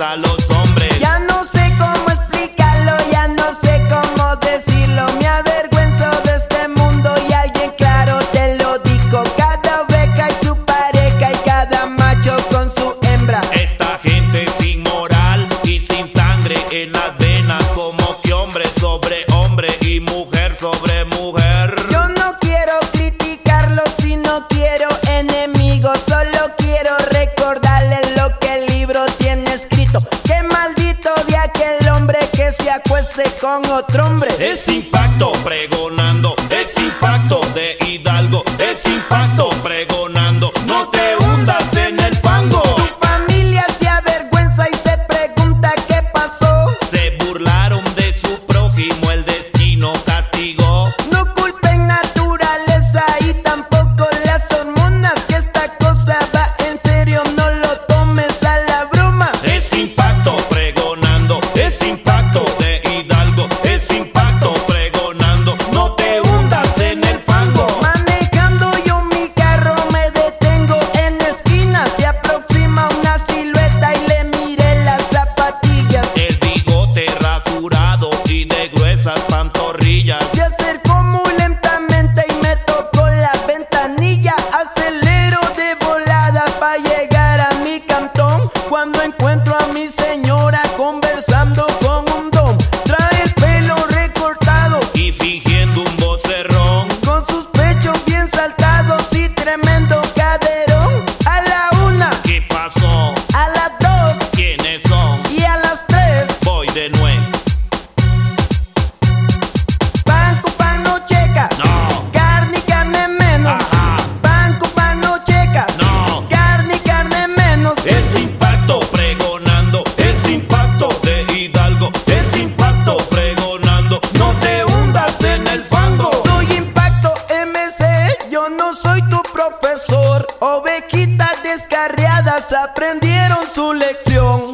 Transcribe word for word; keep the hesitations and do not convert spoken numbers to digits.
a los hombres. Ya no sé cómo explicarlo, ya no sé cómo decirlo. Me avergüenzo de este mundo y alguien claro te lo digo. Cada oveja y su pareja y cada macho con su hembra. Esta gente sin moral y sin sangre en las venas, como que hombre sobre hombre y mujer sobre mujer. Yo no quiero criticarlo si no quiero enemigos, solo quiero recordarle lo que el libro tiene escrito. Que maldito de aquel hombre que se acueste con otro hombre. Es impacto pregonando, es impacto de Hidalgo, es impacto pregonando. No te hundas en el fango. Tu familia se avergüenza y se pregunta qué pasó. Se burlaron de su prójimo, el destino castigó. No culpen naturaleza y tampoco las hormonas, que esta cosa va en serio, no lo tomes a la broma. Es impacto pregonando, es impacto de Hidalgo, es impacto pregonando. No te hundas en el fango. Manejando yo mi carro me detengo en la esquina. Se aproxima una silueta y le miré las zapatillas. El bigote rasurado y de gruesas pantorrillas. Se acercó muy lentamente y me tocó la ventanilla. Acelero de volada para llegar a mi cantón, cuando encuentro a mi señora conversando con un don. Trae el pelo recortado Y fingiendo un vocerrón. con sus pechos bien saltados y tremendo caderón. A la una, ¿Qué pasó? a las dos ¿Quiénes son? y a las tres. Voy de nuez. Pan con pan no checa, No, carne y carne menos. ajá, Pan con pan no checa, no. carne y carne menos. Es impacto pregonando, es impacto de Hidalgo, es impacto pregonando. No te hundas en el fango. Soy Impacto M C, yo no soy tu profesor. Ovejitas descarriadas aprendieron su lección.